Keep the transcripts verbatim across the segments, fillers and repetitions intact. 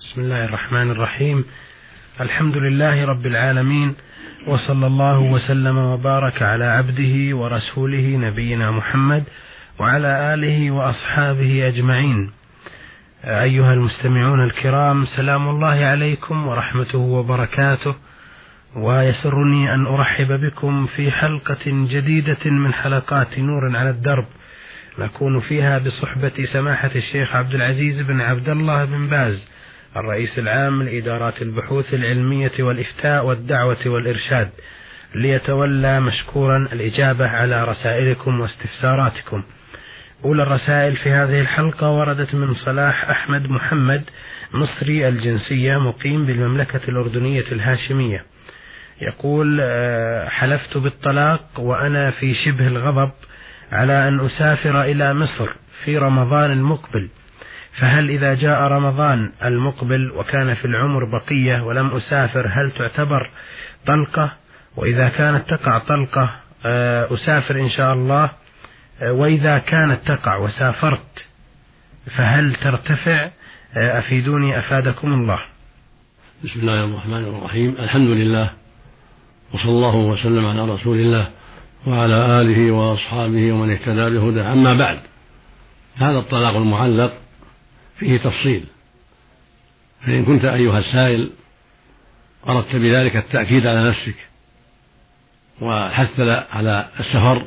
بسم الله الرحمن الرحيم. الحمد لله رب العالمين، وصلى الله وسلم وبارك على عبده ورسوله نبينا محمد وعلى آله وأصحابه أجمعين. أيها المستمعون الكرام، سلام الله عليكم ورحمته وبركاته، ويسرني أن أرحب بكم في حلقة جديدة من حلقات نور على الدرب، نكون فيها بصحبة سماحة الشيخ عبد العزيز بن عبد الله بن باز، الرئيس العام لإدارات البحوث العلمية والإفتاء والدعوة والإرشاد، ليتولى مشكورا الإجابة على رسائلكم واستفساراتكم. أولى الرسائل في هذه الحلقة وردت من صلاح أحمد محمد، مصري الجنسية، مقيم بالمملكة الأردنية الهاشمية. يقول: حلفت بالطلاق وأنا في شبه الغضب على أن أسافر إلى مصر في رمضان المقبل، فهل إذا جاء رمضان المقبل وكان في العمر بقية ولم أسافر هل تعتبر طلقة؟ وإذا كانت تقع طلقة أسافر إن شاء الله، وإذا كانت تقع وسافرت فهل ترتفع؟ أفيدوني أفادكم الله. بسم الله الرحمن الرحيم. الحمد لله، وصلى الله وسلم على رسول الله وعلى آله وأصحابه ومن اهتدى بهدى. أما بعد، هذا الطلاق المعلق فيه تفصيل، فإن كنت أيها السائل أردت بذلك التأكيد على نفسك والحث على السفر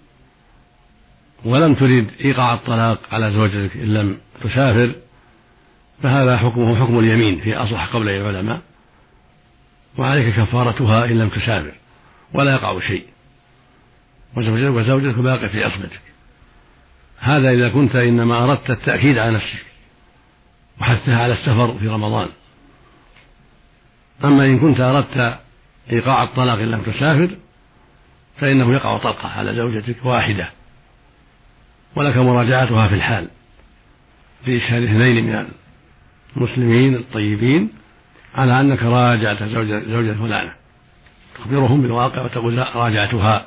ولم تريد إيقاع الطلاق على زوجتك إن لم تسافر، فهذا حكمه حكم اليمين في أصح قولي العلماء، وعليك كفارتها إن لم تسافر ولا يقع شيء، وزوجتك باقي في عصمتك. هذا إذا كنت إنما أردت التأكيد على نفسك وحثها على السفر في رمضان. أما إن كنت أردت إيقاع الطلاق إن لم تسافر فإنه يقع طلقة على زوجتك واحدة، ولك مراجعتها في الحال بإشهاد اثنين من المسلمين الطيبين على أنك راجعت زوجة فلانة، تخبرهم بالواقع وتقول راجعتها،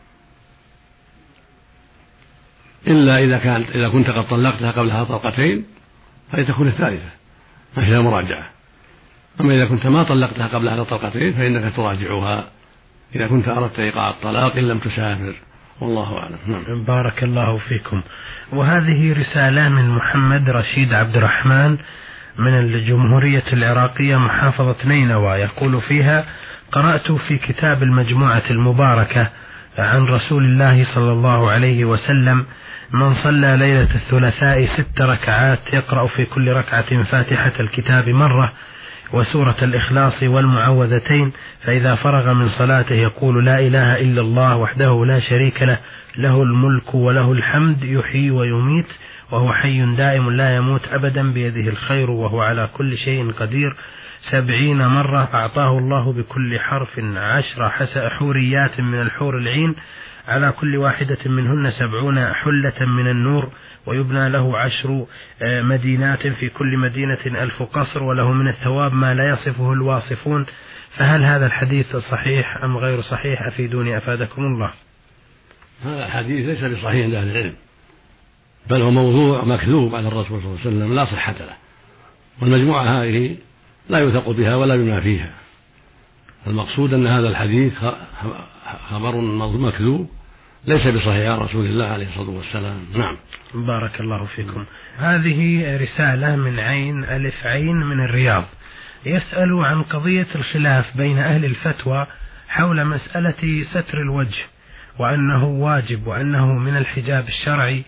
إلا إذا كانت إذا كنت قد طلقتها قبلها طلقتين فلتكون الثالثة فهي مراجعة. أما إذا كنت ما طلقتها قبلها طلقتين فإنك تراجعها إذا كنت أردت إيقاع الطلاق إن لم تسافر، والله أعلم. نعم. بارك الله فيكم. وهذه رسالة من محمد رشيد عبد الرحمن من الجمهورية العراقية محافظة نينوى، يقول فيها: قرأت في كتاب المجموعة المباركة عن رسول الله صلى الله عليه وسلم: من صلى ليلة الثلاثاء ست ركعات يقرأ في كل ركعة فاتحة الكتاب مرة وسورة الإخلاص والمعوذتين، فإذا فرغ من صلاته يقول: لا إله إلا الله وحده لا شريك له، له الملك وله الحمد يحيي ويميت وهو حي دائم لا يموت أبدا بيده الخير وهو على كل شيء قدير، سبعين مرة أعطاه الله بكل حرف عشر حوريات من الحور العين، على كل واحدة منهن سبعون حلة من النور، ويبنى له عشر مدينات في كل مدينة ألف قصر، وله من الثواب ما لا يصفه الواصفون. فهل هذا الحديث صحيح أم غير صحيح؟ أفيدوني أفادكم الله. هذا الحديث ليس بصحيح عند أهل العلم، بل هو موضوع مكذوب على الرسول صلى الله عليه وسلم لا صحة له، والمجموعة هذه لا يوثق بها ولا بما فيها. المقصود أن هذا الحديث خبر مكذوب ليس بصحيح عن رسول الله عليه الصلاة والسلام. نعم. بارك الله فيكم. هذه رسالة من عين ألف عين من الرياض، يسأل عن قضية الخلاف بين أهل الفتوى حول مسألة ستر الوجه، وأنه واجب وأنه من الحجاب الشرعي،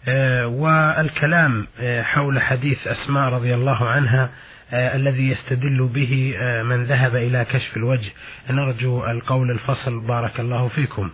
والكلام حول حديث أسماء رضي الله عنها الذي يستدل به من ذهب إلى كشف الوجه. نرجو القول الفصل بارك الله فيكم.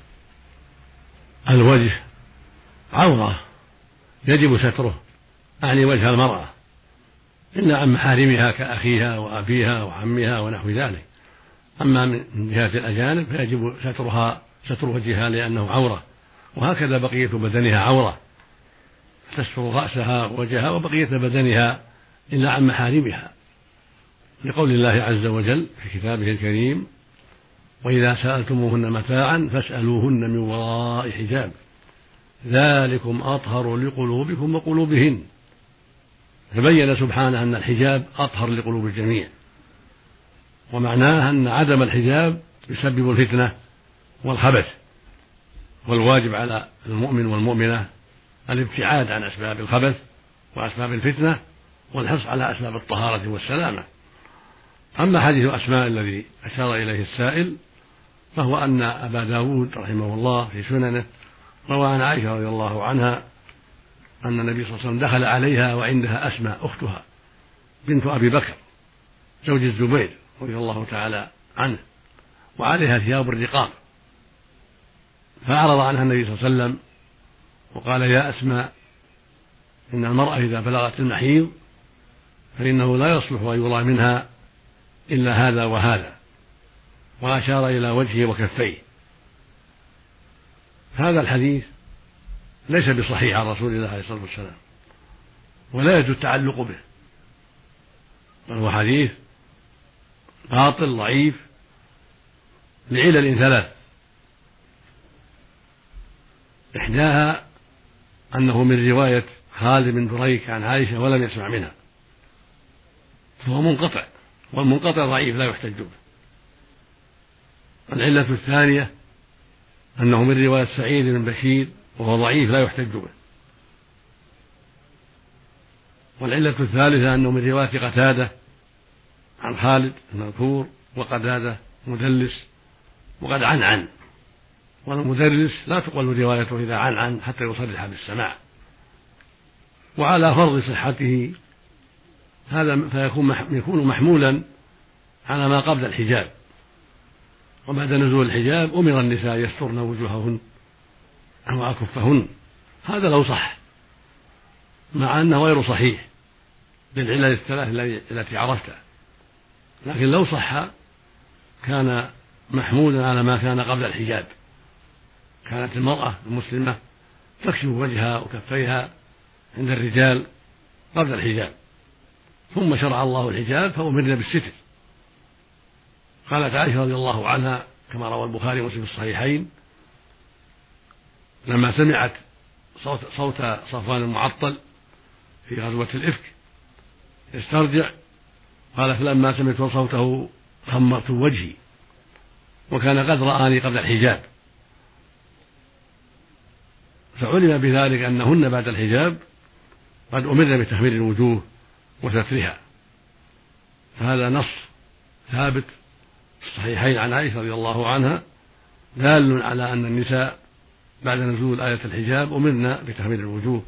الوجه عورة يجب ستره، أعني وجه المرأة، إلا عن محارمها كأخيها وأبيها وعمها ونحو ذلك. أما من جهة الأجانب فيجب سترها ستر وجهها لأنه عورة، وهكذا بقية بدنها عورة، تستر رأسها ووجهها وبقية بدنها إلا عن محارمها، لقول الله عز وجل في كتابه الكريم: وإذا سألتموهن متاعا فاسألوهن من وراء حجاب ذلكم أطهر لقلوبكم وقلوبهن. فبين سبحانه أن الحجاب أطهر لقلوب الجميع، ومعناه أن عدم الحجاب يسبب الفتنة والخبث، والواجب على المؤمن والمؤمنة الابتعاد عن أسباب الخبث وأسباب الفتنة والحرص على أسباب الطهارة والسلامة. أما حديث أسماء الذي أشار إليه السائل فهو أن أبا داود رحمه الله في سننه روى عن عائشة رضي الله عنها أن النبي صلى الله عليه وسلم دخل عليها وعندها أسماء أختها بنت أبي بكر زوج الزبير رضي الله تعالى عنه، وعليها ثياب الرقاق، فأعرض عنها النبي صلى الله عليه وسلم وقال: يا أسماء، إن المرأة إذا بلغت المحيض فإنه لا يصلح أن يرى منها إلا هذا وهذا، وأشار إلى وجهه وكفيه. هذا الحديث ليس بصحيح عن رسول الله عليه الصلاة والسلام، ولا يجوز التعلق به، بل هو حديث باطل ضعيف لعلل ثلاث: إحداها أنه من رواية خالد بن دريك عن عائشة ولم يسمع منها، فهو منقطع، والمنقطع ضعيف لا يحتج به. العلة الثانية أنه من رواية سعيد بن بشير وهو ضعيف لا يحتج به. والعلة الثالثة أنه من رواية قتادة عن خالد المذكور، وقتادة مدلس وقد عنعن، والمدلس لا تقبل روايته إذا عنعن حتى يصرح بالسماع. وعلى فرض صحته هذا فيكون يكون محمولا على ما قبل الحجاب، وبعد نزول الحجاب أمر النساء يسترن وجوههن أو أكفهن. هذا لو صح، مع أنه غير صحيح للعلل الثلاث التي عرفتها، لكن لو صح كان محمولا على ما كان قبل الحجاب. كانت المرأة المسلمة تكشف وجهها وكفيها عند الرجال قبل الحجاب، ثم شرع الله الحجاب فأمرنا بالستر. قالت عائشة رضي الله عنها كما روى البخاري ومسلم في الصحيحين: لما سمعت صوت, صوت صفوان المعطل في غزوة الإفك يسترجع، قال: فلما سمعت صوته خمرت وجهي، وكان قد رآني قبل الحجاب. فعلم بذلك أنهن بعد الحجاب قد أمرن بتخمير الوجوه وسترها. فهذا نص ثابت في الصحيحين عن عائشة رضي الله عنها دال على أن النساء بعد نزول آية الحجاب أمرنا بتخمير الوجوه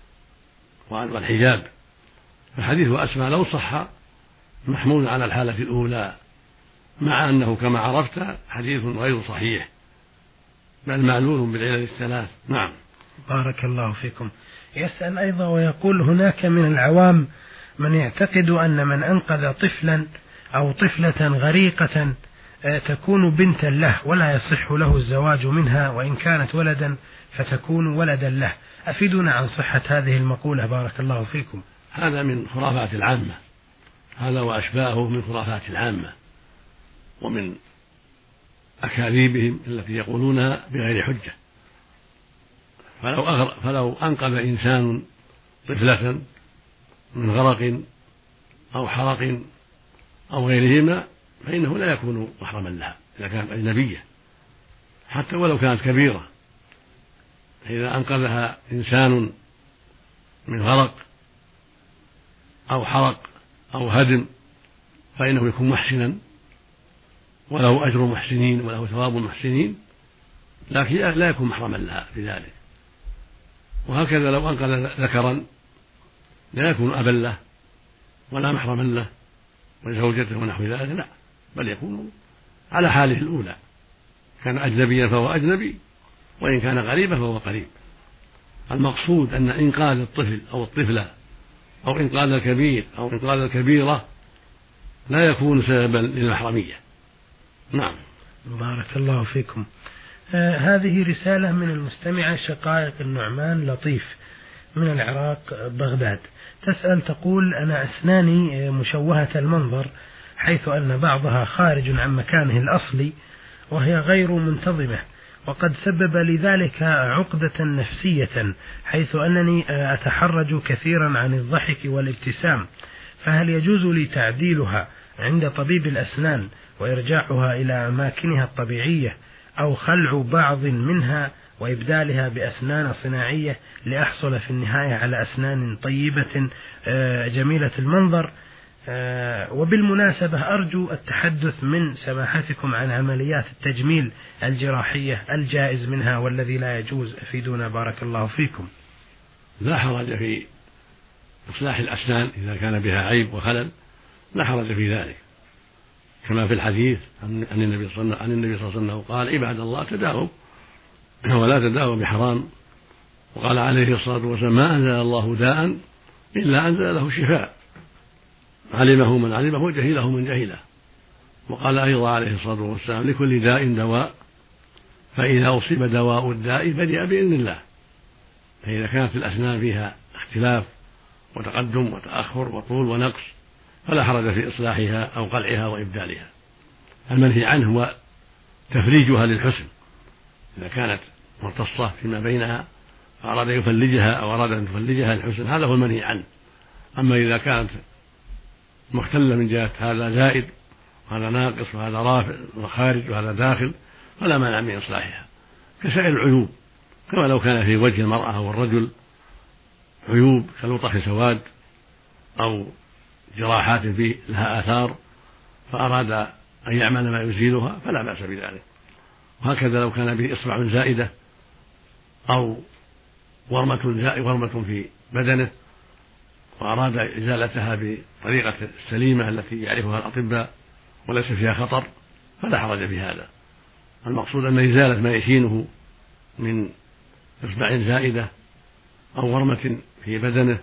والحجاب. فحديث أسماء لو صح محمول على الحالة الأولى، مع أنه كما عرفت حديث غير صحيح بل معلول بالعلل الثلاث. نعم. بارك الله فيكم. يسأل أيضا ويقول: هناك من العوام من يعتقد أن من أنقذ طفلا أو طفلة غريقة تكون بنتا له ولا يصح له الزواج منها، وإن كانت ولدا فتكون ولدا له. أفيدنا عن صحة هذه المقولة بارك الله فيكم. هذا من خرافات العامة، هذا وأشباهه من خرافات العامة ومن أكاذيبهم التي يقولونها بغير حجة. فلو, أغر... فلو أنقذ إنسان طفلة من غرق أو حرق أو غيرهما فإنه لا يكون محرما لها إذا كانت أجنبية، حتى ولو كانت كبيرة. إذا أنقذها إنسان من غرق أو حرق أو هدم فإنه يكون محسنا وله أجر محسنين وله ثواب محسنين، لكن لا يكون محرما لها في ذلك. وهكذا لو أنقذ ذكرا لا يكون أبا له ولا محرما له وزوجته ونحو ذلك، لا، بل يكون على حاله الأولى، كان أجنبيا فهو أجنبي، وإن كان غريبا فهو قريب. المقصود أن إنقاذ الطفل أو الطفلة أو إنقاذ الكبير أو إنقاذ الكبيرة لا يكون سببا للمحرمية. نعم. بارك الله فيكم. آه هذه رسالة من المستمعة شقائق النعمان لطيف من العراق بغداد، تسأل تقول: أنا أسناني مشوهة المنظر حيث أن بعضها خارج عن مكانه الأصلي وهي غير منتظمة، وقد سبب لذلك عقدة نفسية، حيث أنني أتحرج كثيرا عن الضحك والابتسام، فهل يجوز لي تعديلها عند طبيب الأسنان وإرجاعها إلى أماكنها الطبيعية، أو خلع بعض منها وإبدالها بأسنان صناعية لأحصل في النهاية على أسنان طيبة جميلة المنظر؟ وبالمناسبة أرجو التحدث من سماحتكم عن عمليات التجميل الجراحية، الجائز منها والذي لا يجوز، أفيدونا بارك الله فيكم. لا حرج في إصلاح الأسنان إذا كان بها عيب وخلل، لا حرج في ذلك، كما في الحديث عن النبي صلى الله عليه وسلم قال: عباد الله تداووا ولا تداووا بحرام. وقال عليه الصلاة والسلام: ما أنزل الله داء إلا أنزل له شفاء، علمه من علمه وجهله من جهله. وقال أيضا عليه الصلاة والسلام: لكل داء دواء، فإذا أصيب دواء الداء بدأ بإذن الله. فإذا كانت الأسنان فيها اختلاف وتقدم وتأخر وطول ونقص فلا حرج في إصلاحها أو قلعها وإبدالها. المنهي عنه هو تفريجها للحسن، إذا كانت مرتصة فيما بينها فأراد أن يفلجها أو أراد أن تفلجها للحسن، هذا هو المنهي عنه. أما إذا كانت مختلة من جهة هذا زائد وهذا ناقص وهذا رافع وخارج وهذا داخل فلا مانع من إصلاحها، كسائر العيوب، كما لو كان في وجه المرأة والرجل عيوب كلطخ سواد أو جراحات فيه لها آثار فأراد أن يعمل ما يزيلها فلا بأس بذلك. وهكذا لو كان به إصبع زائدة أو ورمة ورمة في بدنه وأراد إزالتها بطريقة السليمة التي يعرفها الأطباء وليس فيها خطر فلا حرج في هذا. المقصود أن إزالة ما يشينه من إصبع زائدة أو ورمة في بدنه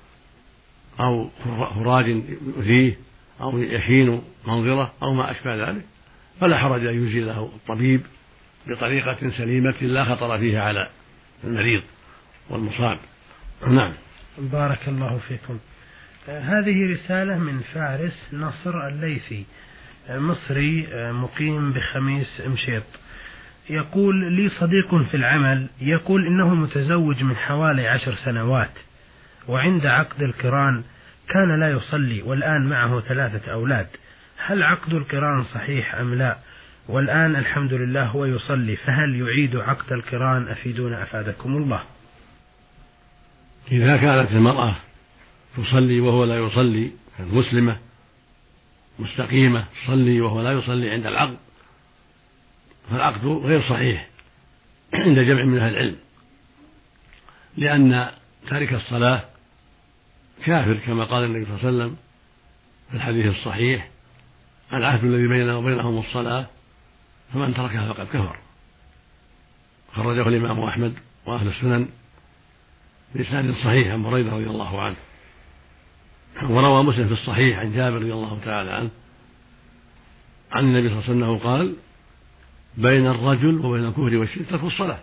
أو خراج يؤذيه أو يحين منظره أو ما أشبه ذلك فلا حرج أن يزيله الطبيب بطريقة سليمة لا خطر فيها على المريض والمصاب. نعم. بارك الله فيكم. هذه رسالة من فارس نصر الليثي، مصري مقيم بخميس مشيط، يقول: لي صديق في العمل يقول إنه متزوج من حوالي عشر سنوات، وعند عقد القران كان لا يصلي والآن معه ثلاثة أولاد، هل عقد القران صحيح أم لا؟ والآن الحمد لله هو يصلي، فهل يعيد عقد القران؟ أفيدونا أفادكم الله. إذا كانت المرأة تصلي وهو لا يصلي، كانت مسلمة مستقيمة تصلي وهو لا يصلي عند العقد، فالعقد غير صحيح عند جمع من أهل العلم، لأن تارك الصلاة كافر كما قال النبي صلى الله عليه وسلم في الحديث الصحيح: العهد الذي بيننا وبينهم الصلاة فمن تركها فقد كفر. خرجه الإمام أحمد وأهل السنن بإسناد صحيح عن بريدة رضي الله عنه، وروى مسلم في الصحيح عن جابر رضي الله تعالى عنه عن النبي صلى الله عليه وسلم قال: بين الرجل وبين الكفر والشرك ترك الصلاة.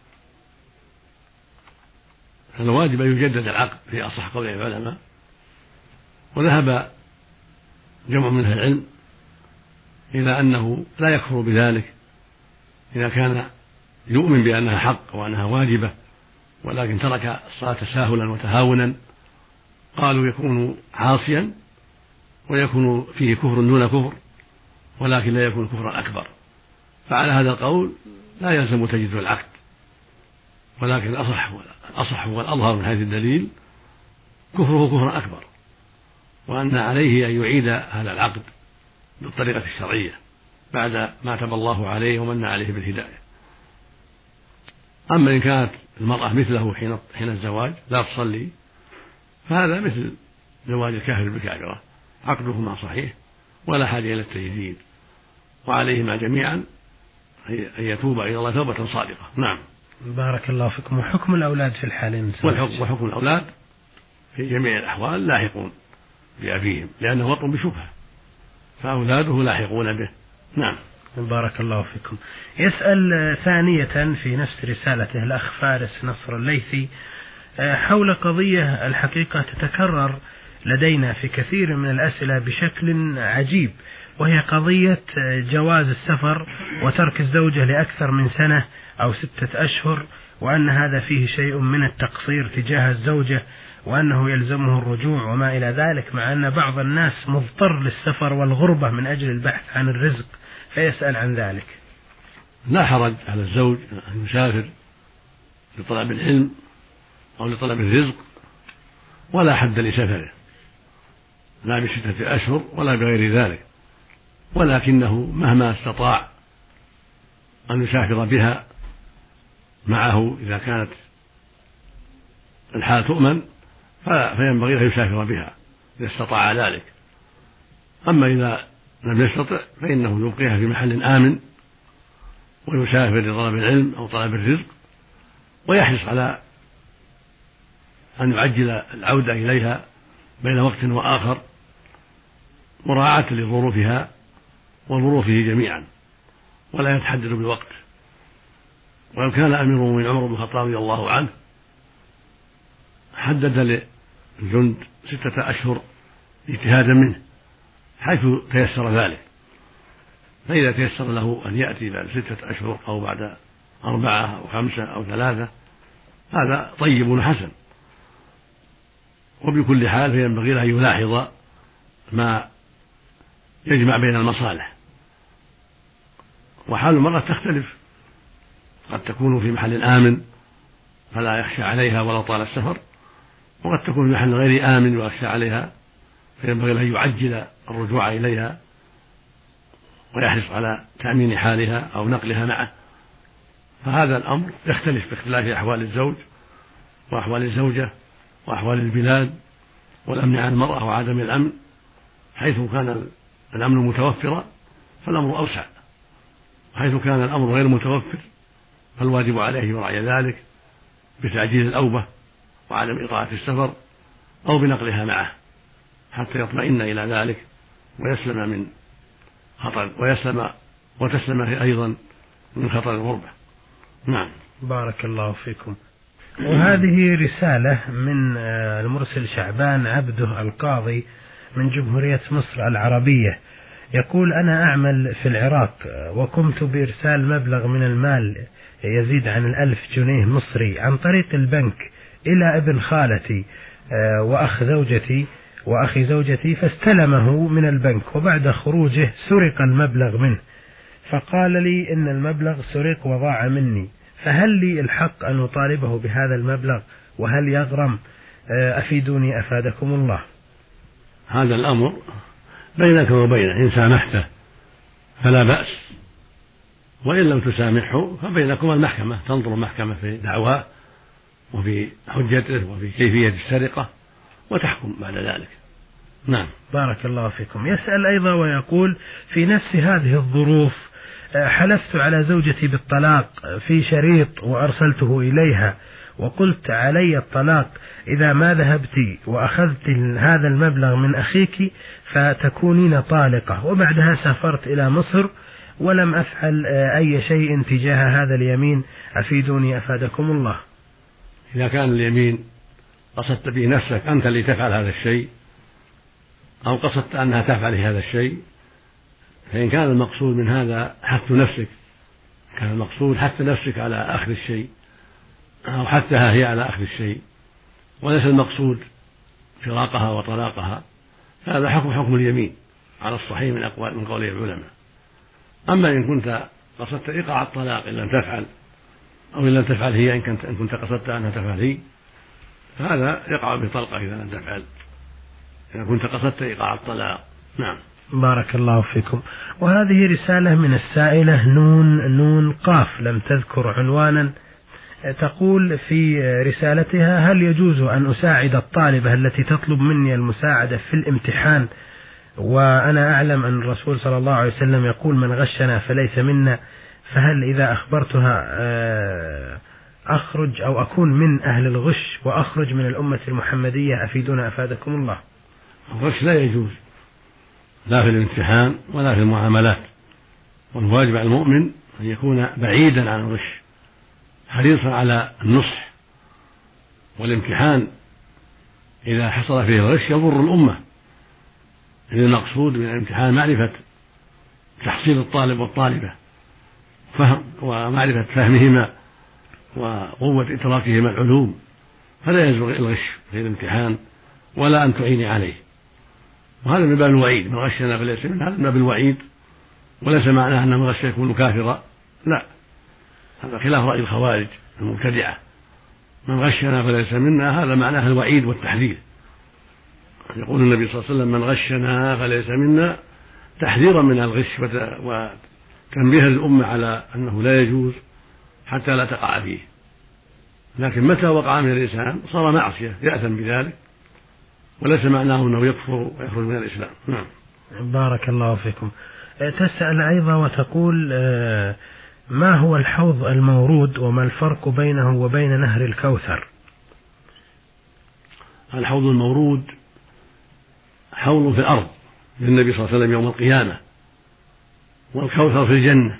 فالواجب أن يجدد العقد في أصح قول العلماء. وذهب جمع من أهل العلم إلى أنه لا يكفر بذلك إذا كان يؤمن بأنها حق وأنها واجبة ولكن ترك الصلاة تساهلا وتهاونا، قالوا يكون عاصيا ويكون فيه كفر دون كفر ولكن لا يكون كفرا أكبر. فعلى هذا القول لا يلزم تجديد العقد، ولكن الأصح الأصح والأظهر من حيث الدليل كفره كفرا أكبر، وأن عليه أن يعيد هذا العقد بالطريقة الشرعية بعد ما تاب الله عليه ومن عليه بالهداية. أما إن كانت المرأة مثله حين حين الزواج لا تصلي فهذا مثل زواج الكافر بالكافرة، عقدهما صحيح ولا حاجة إلى التجديد، وعليهما جميعا أن يتوب إلى الله توبة صادقة. نعم. بارك الله فيكم. وحكم الأولاد في الحالين؟ وحكم, وحكم الأولاد في جميع الأحوال لاحقون بأبيهم لأنه وطن بشبهة، فأولاده لاحقون به. نعم. بارك الله فيكم. يسأل ثانية في نفس رسالته الأخ فارس نصر الليثي حول قضية الحقيقة تتكرر لدينا في كثير من الأسئلة بشكل عجيب، وهي قضية جواز السفر وترك الزوجة لأكثر من سنة أو ستة أشهر، وأن هذا فيه شيء من التقصير تجاه الزوجة وأنه يلزمه الرجوع وما إلى ذلك، مع أن بعض الناس مضطر للسفر والغربة من أجل البحث عن الرزق فيسأل عن ذلك. لا حرج على الزوج أن يسافر لطلب العلم أو لطلب الرزق، ولا حد لسفره، لا بستة أشهر ولا بغير ذلك، ولكنه مهما استطاع أن يسافر بها معه إذا كانت الحال تؤمن فينبغي أن يسافر بها إذا استطاع ذلك. أما إذا لم يستطع فإنه يبقيها في محل آمن ويسافر لطلب العلم أو طلب الرزق، ويحرص على أن يعجل العودة إليها بين وقت وآخر مراعاة لظروفها وظروفه جميعا، ولا يتحدد بالوقت. ولو كان أمير المؤمنين عمر بن الخطاب رضي الله عنه حدد للجند ستة أشهر اجتهادا منه حيث تيسر ذلك، فإذا تيسر له أن يأتي بعد ستة أشهر أو بعد أربعة أو خمسة أو ثلاثة هذا طيب وحسن. وبكل حال فينبغي له أن يلاحظ ما يجمع بين المصالح، وحال المرأة تختلف، قد تكون في محل آمن فلا يخشى عليها ولا طال السفر، وقد تكون في محل غير آمن ويخشى عليها، فينبغي له أن يعجل الرجوع إليها ويحرص على تأمين حالها أو نقلها معه. فهذا الأمر يختلف باختلاف أحوال الزوج وأحوال الزوجة وأحوال البلاد والأمن عن المرأة وعدم الأمن. حيث كان الأمن متوفرا فالأمر أوسع، وحيث كان الأمر غير متوفر فالواجب عليه يراعي ذلك بتعجيل الأوبة وعدم إطاعة السفر أو بنقلها معه حتى يطمئن إلى ذلك ويسلم من خطر ويسلم وتسلم أيضا من خطر الغربة. نعم. بارك الله فيكم. وهذه رسالة من المرسل شعبان عبده القاضي من جمهورية مصر العربية، يقول: أنا أعمل في العراق وقمت بإرسال مبلغ من المال يزيد عن الألف جنيه مصري عن طريق البنك إلى ابن خالتي وأخ زوجتي وأخي زوجتي، فاستلمه من البنك، وبعد خروجه سرق المبلغ منه، فقال لي إن المبلغ سرق وضاع مني، فهل لي الحق أن أطالبه بهذا المبلغ وهل يغرم؟ أفيدوني أفادكم الله. هذا الأمر بينك وبينه، إن سامحته فلا بأس، وإن لم تسامحه فبينكما المحكمة، تنظر المحكمة في دعواه وفي حجته وفي كيفية السرقة وتحكم بعد ذلك. نعم. بارك الله فيكم. يسأل أيضا ويقول: في نفس هذه الظروف حلفت على زوجتي بالطلاق في شريط وأرسلته إليها، وقلت علي الطلاق إذا ما ذهبت وأخذت هذا المبلغ من أخيك فتكونين طالقة، وبعدها سافرت إلى مصر ولم أفعل أي شيء تجاه هذا اليمين، أفيدوني أفادكم الله. إذا كان اليمين قصدت به نفسك أنت اللي تفعل هذا الشيء أو قصدت أنها تفعل هذا الشيء، فإن كان المقصود من هذا حث نفسك، كان المقصود حث نفسك على أخذ الشيء أو حثها هي على أخذ الشيء وليس المقصود فراقها وطلاقها، فهذا حكم حكم اليمين على الصحيح من أقوال من قول العلماء. أما إن كنت قصدت إيقاع الطلاق إن لم تفعل أو إن لم تفعل هي، إن كنت, إن كنت قصدت أنها تفعل هي، فهذا يقع بطلقة إذا لم تفعل، إذا كنت قصدت إيقاع الطلاق. نعم. بارك الله فيكم. وهذه رسالة من السائلة نون نون قاف لم تذكر عنوانا، تقول في رسالتها: هل يجوز أن أساعد الطالبة التي تطلب مني المساعدة في الامتحان وأنا أعلم أن الرسول صلى الله عليه وسلم يقول من غشنا فليس منا، فهل إذا أخبرتها أخرج أو أكون من أهل الغش وأخرج من الأمة المحمدية؟ أفيدونا أفادكم الله. الغش لا يجوز لا في الامتحان ولا في المعاملات، والواجب على المؤمن أن يكون بعيدا عن الغش حريصا على النصح، والامتحان إذا حصل فيه الغش يضر الأمة، إن المقصود من الامتحان معرفة تحصيل الطالب والطالبة فهم ومعرفة فهمهما وقوة إدراكهما العلوم، فلا يزرغ الغش في الامتحان ولا أن تعيني عليه. وهذا من باب الوعيد، من غشنا فليس منه، هذا من باب الوعيد، وليس معناه أن من غش يكون كافرا، لا، هذا خلاف رأي الخوارج المبتدعة. من غشنا فليس منا هذا معناه الوعيد والتحذير. يقول النبي صلى الله عليه وسلم من غشنا فليس منا، تحذيرا من الغش وتنبيها للأمة على أنه لا يجوز حتى لا تقع فيه. لكن متى وقع من الإنسان صار معصية يأثم بذلك، وليس معناه أنه يكفر ويخرج من الإسلام. نعم. بارك الله فيكم. تسأل أيضا وتقول ما هو الحوض المورود وما الفرق بينه وبين نهر الكوثر؟ الحوض المورود حوض في الأرض للنبي صلى الله عليه وسلم يوم القيامة، والكوثر في الجنة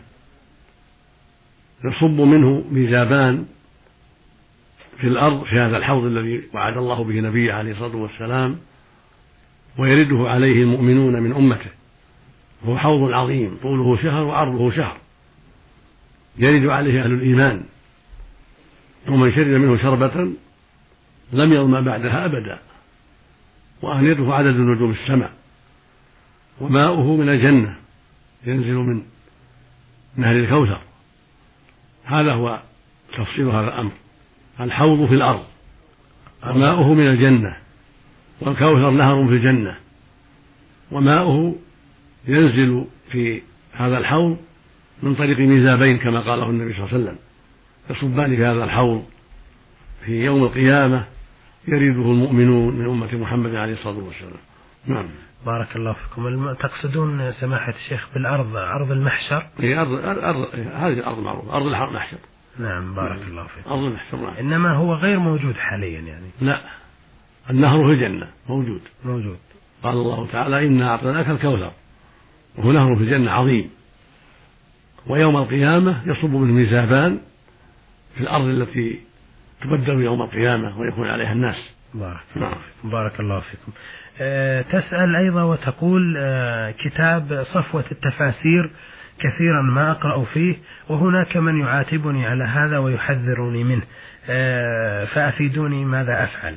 يصب منه ميزابان في الأرض في هذا الحوض الذي وعد الله به نبيه عليه الصلاة والسلام، ويرده عليه المؤمنون من أمته. هو حوض عظيم طوله شهر وعرضه شهر، يرد عليه أهل الإيمان، ومن شرب منه شربة لم يظمأ بعدها أبدا، وآنيته عدد نجوم السماء، وماؤه من الجنة ينزل من نهر الكوثر. هذا هو تفصيل هذا الأمر. الحوض في الأرض وماؤه من الجنة، والكوثر نهر في الجنة، وماؤه ينزل في هذا الحوض من طريق ميزابين كما قاله النبي صلى الله عليه وسلم، يصبان في هذا الحوض في يوم القيامة يريده المؤمنون من أمة محمد عليه الصلاة والسلام. نعم. بارك الله فيكم. تقصدون سماحة الشيخ بالأرض أرض المحشر؟ هي أرض, أرض هذه الأرض معروفة، أرض المحشر. نعم. بارك نعم. الله فيكم. أرض المحشر. نعم. إنما هو غير موجود حاليا يعني. لا، النهر في الجنة موجود. موجود. قال الله تعالى إنا أعطيناك الكوثر، وهو نهر في الجنة عظيم، ويوم القيامة يصب منه ميزابان في الأرض التي تبدل يوم القيامة ويكون عليها الناس. بارك الله فيكم. بارك الله فيكم. أه تسأل أيضا وتقول أه كتاب صفوة التفاسير كثيرا ما أقرأ فيه، وهناك من يعاتبني على هذا ويحذرني منه، أه فأفيدوني ماذا أفعل؟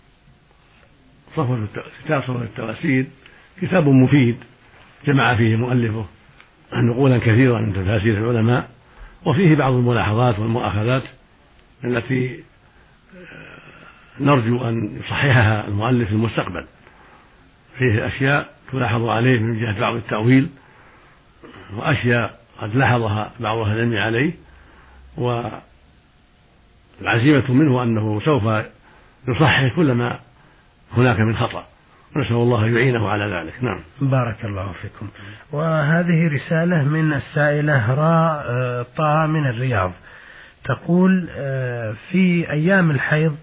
صفوة كتاب صفوة التفاسير كتاب مفيد، جمع فيه مؤلفه نقولا كثيرا من تفاسير العلماء، وفيه بعض الملاحظات والمؤاخذات التي نرجو أن يصححها المؤلف في المستقبل. فيه أشياء تلاحظ عليه من جهة بعض التأويل، وأشياء قد لاحظها بعض أهل العلم عليه، والعزيمة منه أنه سوف يصحح كل ما هناك من خطأ، نسأل الله يعينه على ذلك. نعم. بارك الله فيكم. وهذه رسالة من السائلة راء طه من الرياض، تقول في أيام الحيض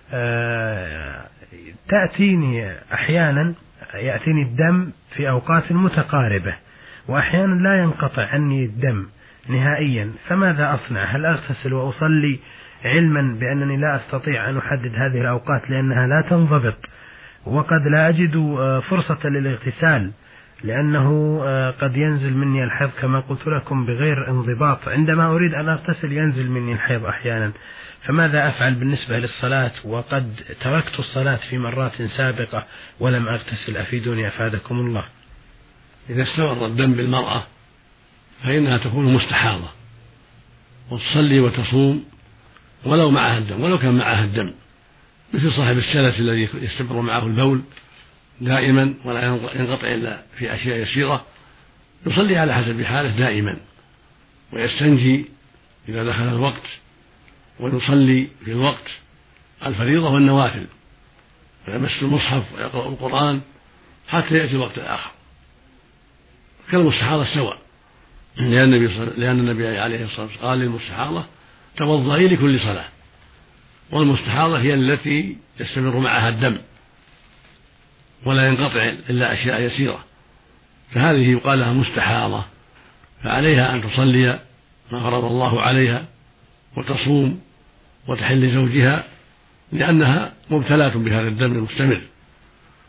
تأتيني أحيانا يأتيني الدم في أوقات متقاربة، وأحيانا لا ينقطع عني الدم نهائيا، فماذا أصنع؟ هل أغتسل وأصلي علما بأنني لا أستطيع أن أحدد هذه الأوقات لأنها لا تنضبط، وقد لا أجد فرصة للاغتسال لأنه قد ينزل مني الحيض كما قلت لكم بغير انضباط، عندما أريد أن أغتسل ينزل مني الحيض أحيانا، فماذا أفعل بالنسبة للصلاة وقد تركت الصلاة في مرات سابقة ولم أغتسل؟ أفيدوني أفادكم الله. إذا استمر الدم بالمرأة فإنها تكون مستحاضة، وتصلي وتصوم ولو معها الدم، ولو كان معها الدم، مثل صاحب السلس الذي يستمر معه البول دائما ولا ينقطع إلا في أشياء يسيرة، يصلي على حسب حاله دائما، ويستنجي إذا دخل الوقت، ويصلي في الوقت الفريضة والنوافل، ويمس المصحف ويقرأ القرآن حتى يأتي الوقت الآخر كالمستحاضة سواء، لأن النبي, لأن النبي عليه الصلاة والسلام قال للمستحاضة توضئي لكل صلاة، والمستحاضة هي التي يستمر معها الدم ولا ينقطع إلا أشياء يسيرة، فهذه يقال لها مستحاضة، فعليها أن تصلي ما فرض الله عليها وتصوم وتحل زوجها لأنها مبتلاة بهذا الدم المستمر،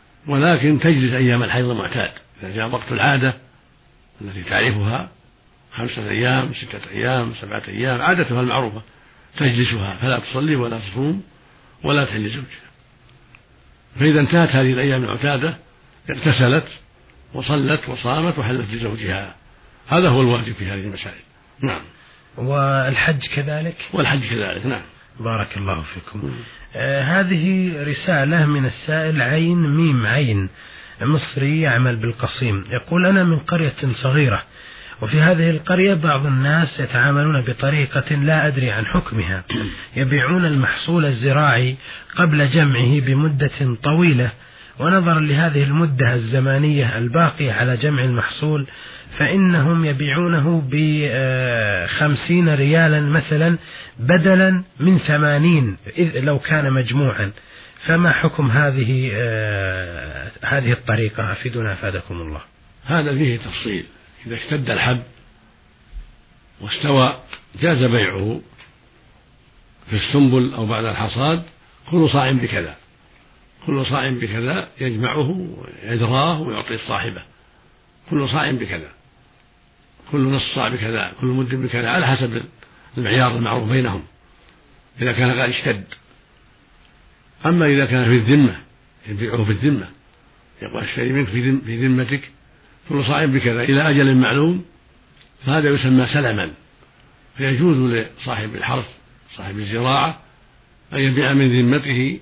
ولكن تجلس أيام الحيض المعتاد إذا جاء وقت العادة التي تعرفها خمسة أيام ستة أيام سبعة أيام عادتها المعروفة تجلسها فلا تصلي ولا تصوم ولا تحل زوجها. فإذا انتهت هذه الأيام المعتادة اغتسلت وصلت وصامت وحلت لزوجها. هذا هو الواجب في هذه المسائل. نعم. والحج كذلك؟ والحج كذلك. نعم. بارك الله فيكم. آه هذه رسالة من السائل عين ميم عين مصري يعمل بالقصيم، يقول: أنا من قرية صغيرة، وفي هذه القرية بعض الناس يتعاملون بطريقة لا أدري عن حكمها، يبيعون المحصول الزراعي قبل جمعه بمدة طويلة، ونظرا لهذه المدة الزمانية الباقية على جمع المحصول فإنهم يبيعونه بخمسين ريالا مثلا بدلا من ثمانين إذ لو كان مجموعا، فما حكم هذه آه هذه الطريقة؟ أفيدنا أفادكم الله. هذا فيه تفصيل. إذا اشتد الحب واستوى جاز بيعه في السنبل أو بعد الحصاد، كل صاع بكذا، كل صاع بكذا يجمعه ويدراه ويعطي صاحبه، كل صاع بكذا، كل نصف صاع بكذا، كل مد بكذا، على حسب المعيار المعروف بينهم إذا كان قد اشتد. أما إذا كان في الذمة يبيعه في الذمة، يقول اشتري منك في ذمتك كل صاع بكذا إلى أجل معلوم، فهذا يسمى سلما، فيجوز لصاحب الحرث صاحب الزراعة أن يبيع من ذمته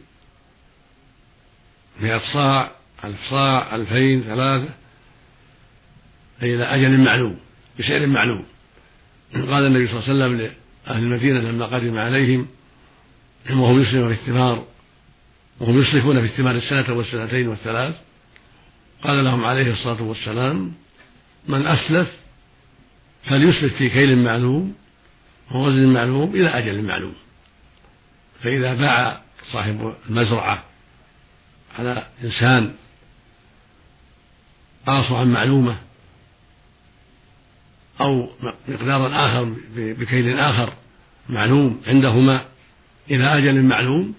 مئة صاع ألف صاع ألفين ثلاثة إلى أجل معلوم بسعر معلوم. قال النبي صلى الله عليه وسلم لأهل المدينة لما قدم عليهم وهم يسلمون في الثمار وهم يصرفون في الثمار السنة والسنتين والثلاث، قال لهم عليه الصلاة والسلام: من أسلف فليسلف في كيل معلوم ووزن معلوم إلى أجل معلوم. فإذا باع صاحب المزرعة على إنسان آصعا معلومة أو مقدارا آخر بكيل آخر معلوم عندهما إلى أجل معلوم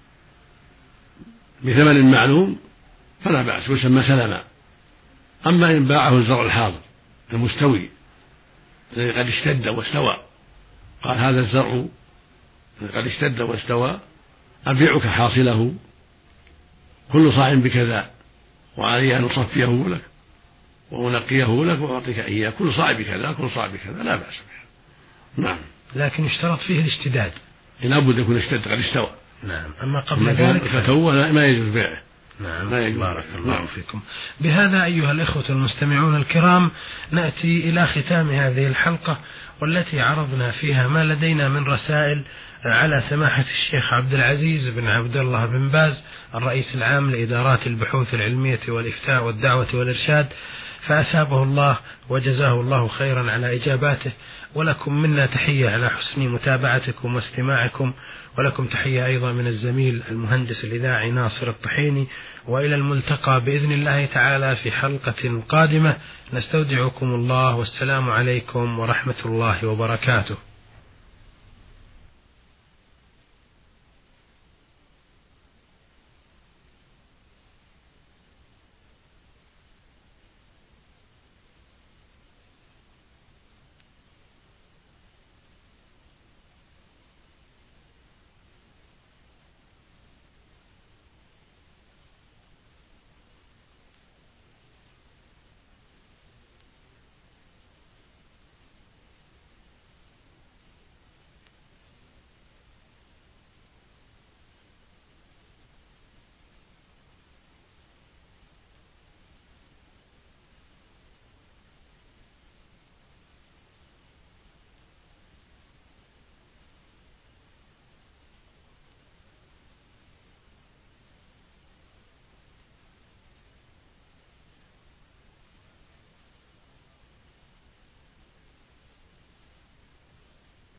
بثمن معلوم فلا بأس، يسمى سلما. أما إن باعه الزرع الحاضر المستوي الذي قد اشتد واستوى، قال: هذا الزرع قد اشتد واستوى أبيعك حاصله كل صاع بكذا، وعلي أن أصفيه لك وأنقيه لك وأعطيك إياه كل صاع بكذا كل صاع بكذا، لا بأس به. نعم. لكن يشترط فيه الاشتداد، لابد يكون اشتد قد استوى. نعم. أما قبل ذلك فتوه ما يجوز بيعه. نعم. بارك الله نعم. فيكم. بهذا أيها الإخوة المستمعون الكرام نأتي إلى ختام هذه الحلقة، والتي عرضنا فيها ما لدينا من رسائل على سماحة الشيخ عبد العزيز بن عبد الله بن باز الرئيس العام لإدارات البحوث العلمية والإفتاء والدعوة والإرشاد، فأثابه الله وجزاه الله خيرا على إجاباته. ولكم منا تحية على حسن متابعتكم واستماعكم، ولكم تحية أيضا من الزميل المهندس الإذاعي ناصر الطحيني، وإلى الملتقى بإذن الله تعالى في حلقة قادمة. نستودعكم الله، والسلام عليكم ورحمة الله وبركاته.